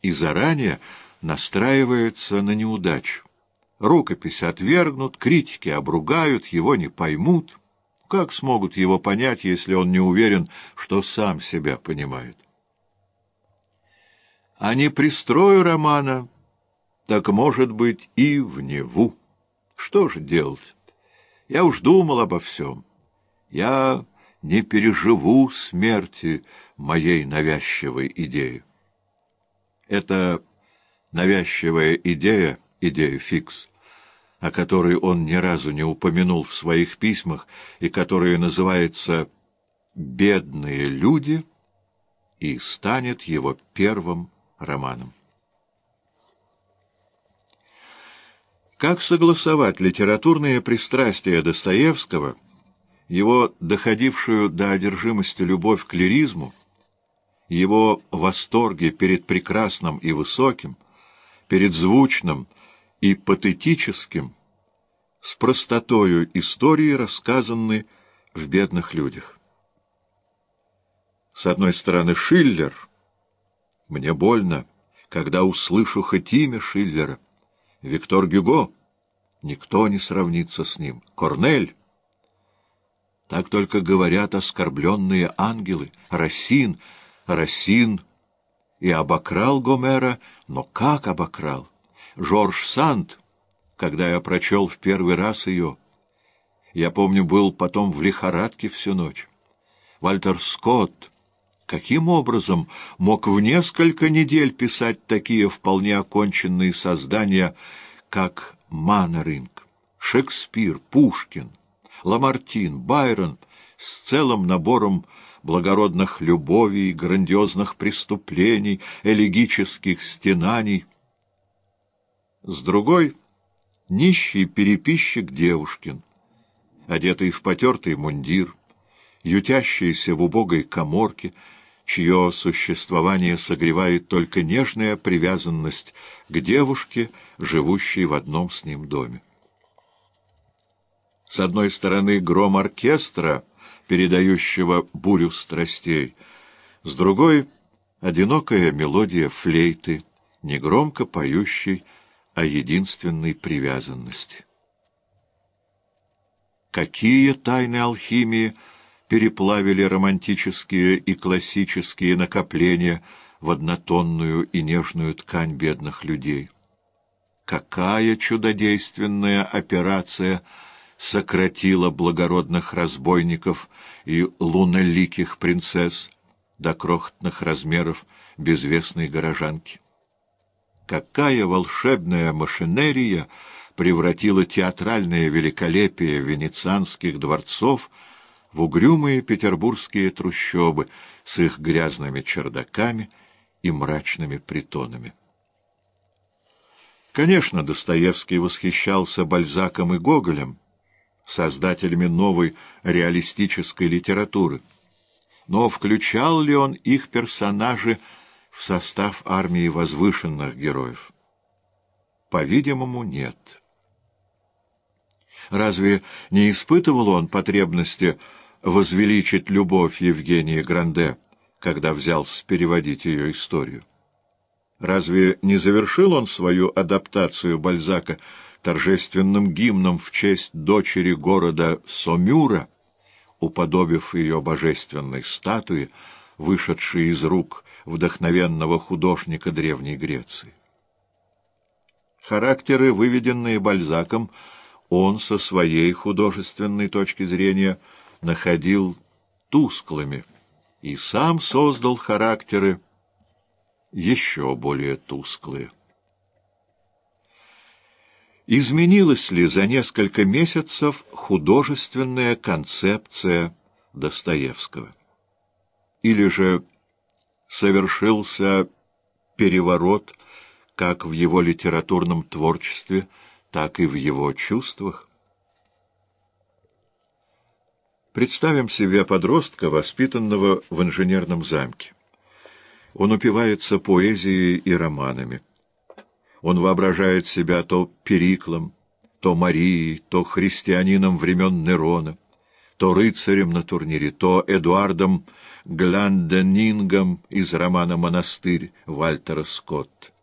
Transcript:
и заранее настраивается на неудачу. Рукопись отвергнут, критики обругают, его не поймут. Как смогут его понять, если он не уверен, что сам себя понимает? А не пристрою романа, так, может быть, и в Неву. Что же делать? Я уж думал обо всем. Я не переживу смерти моей навязчивой идеи. Это навязчивая идея, идея фикс, о которой он ни разу не упомянул в своих письмах и которая называется «Бедные люди», и станет его первым романом. Как согласовать литературные пристрастия Достоевского, его доходившую до одержимости любовь к лиризму, его восторги перед прекрасным и высоким, перед звучным и патетическим, с простотою истории, рассказанной в «Бедных людях»? С одной стороны, Шиллер. Мне больно, когда услышу хоть имя Шиллера. Виктор Гюго. Никто не сравнится с ним. Корнель. Так только говорят оскорбленные ангелы. Рассин и обокрал Гомера, но как обокрал? Жорж Санд, когда я прочел в первый раз ее, я помню, был потом в лихорадке всю ночь. Вальтер Скотт, каким образом мог в несколько недель писать такие вполне оконченные создания, как Маннеринг, Шекспир, Пушкин, Ламартин, Байрон, с целым набором благородных любовей, грандиозных преступлений, элегических стенаний? С другой — нищий переписчик Девушкин, одетый в потертый мундир, ютящийся в убогой каморке, чье существование согревает только нежная привязанность к девушке, живущей в одном с ним доме. С одной стороны, гром оркестра, передающего бурю страстей, с другой — одинокая мелодия флейты, негромко поющей о единственной привязанности. Какие тайны алхимии переплавили романтические и классические накопления в однотонную и нежную ткань бедных людей! Какая чудодейственная операция сократила благородных разбойников и лунноликих принцесс до крохотных размеров безвестной горожанки! Какая волшебная машинерия превратила театральное великолепие венецианских дворцов в угрюмые петербургские трущобы с их грязными чердаками и мрачными притонами! Конечно, Достоевский восхищался Бальзаком и Гоголем, создателями новой реалистической литературы, но включал ли он их персонажи в состав армии возвышенных героев? По-видимому, нет. Разве не испытывал он потребности возвеличить любовь Евгении Гранде, когда взялся переводить ее историю? Разве не завершил он свою адаптацию Бальзака торжественным гимном в честь дочери города Сомюра, уподобив ее божественной статуе, вышедшей из рук вдохновенного художника Древней Греции? Характеры, выведенные Бальзаком, он со своей художественной точки зрения находил тусклыми и сам создал характеры еще более тусклые. Изменилась ли за несколько месяцев художественная концепция Достоевского? Или же совершился переворот как в его литературном творчестве, так и в его чувствах? Представим себе подростка, воспитанного в инженерном замке. Он упивается поэзией и романами. Он воображает себя то Периклом, то Марией, то христианином времен Нерона, то рыцарем на турнире, то Эдуардом Гленденингом из романа «Монастырь» Вальтера Скотта.